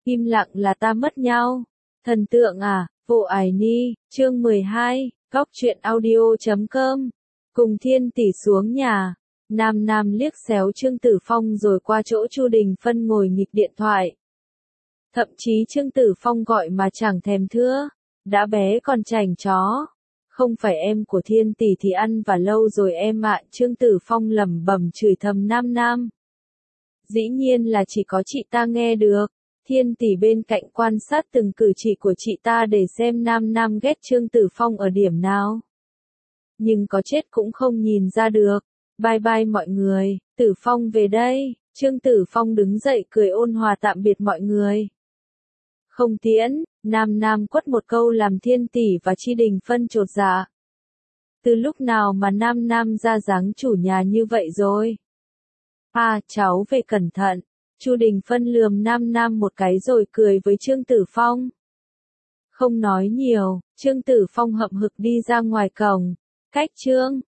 Im lặng là ta mất nhau. Thần tượng à, vô ải ni, chương 12, góc truyện audio.com. Cùng Thiên Tỷ xuống nhà. Nam Nam liếc xéo Trương Tử Phong rồi qua chỗ Chu Đình Phân ngồi nghịch điện thoại. Thậm chí Trương Tử Phong gọi mà chẳng thèm thưa. Đã bé còn chảnh chó. Không phải em của Thiên Tỷ thì ăn và lâu rồi em ạ. Trương Tử Phong lẩm bẩm chửi thầm Nam Nam. Dĩ nhiên là chỉ có chị ta nghe được. Thiên Tỷ bên cạnh quan sát từng cử chỉ của chị ta để xem Nam Nam ghét Trương Tử Phong ở điểm nào. Nhưng có chết cũng không nhìn ra được. Bye bye mọi người, Tử Phong về đây. Trương Tử Phong đứng dậy cười ôn hòa tạm biệt mọi người. Không tiễn, Nam Nam quất một câu làm Thiên Tỷ và Chi Đình Phân chột dạ. Từ lúc nào mà Nam Nam ra dáng chủ nhà như vậy rồi? À, cháu về cẩn thận. Chu Đình Phân lườm Nam Nam một cái rồi cười với Trương Tử Phong. Không nói nhiều, Trương Tử Phong hậm hực đi ra ngoài cổng. Cách Trương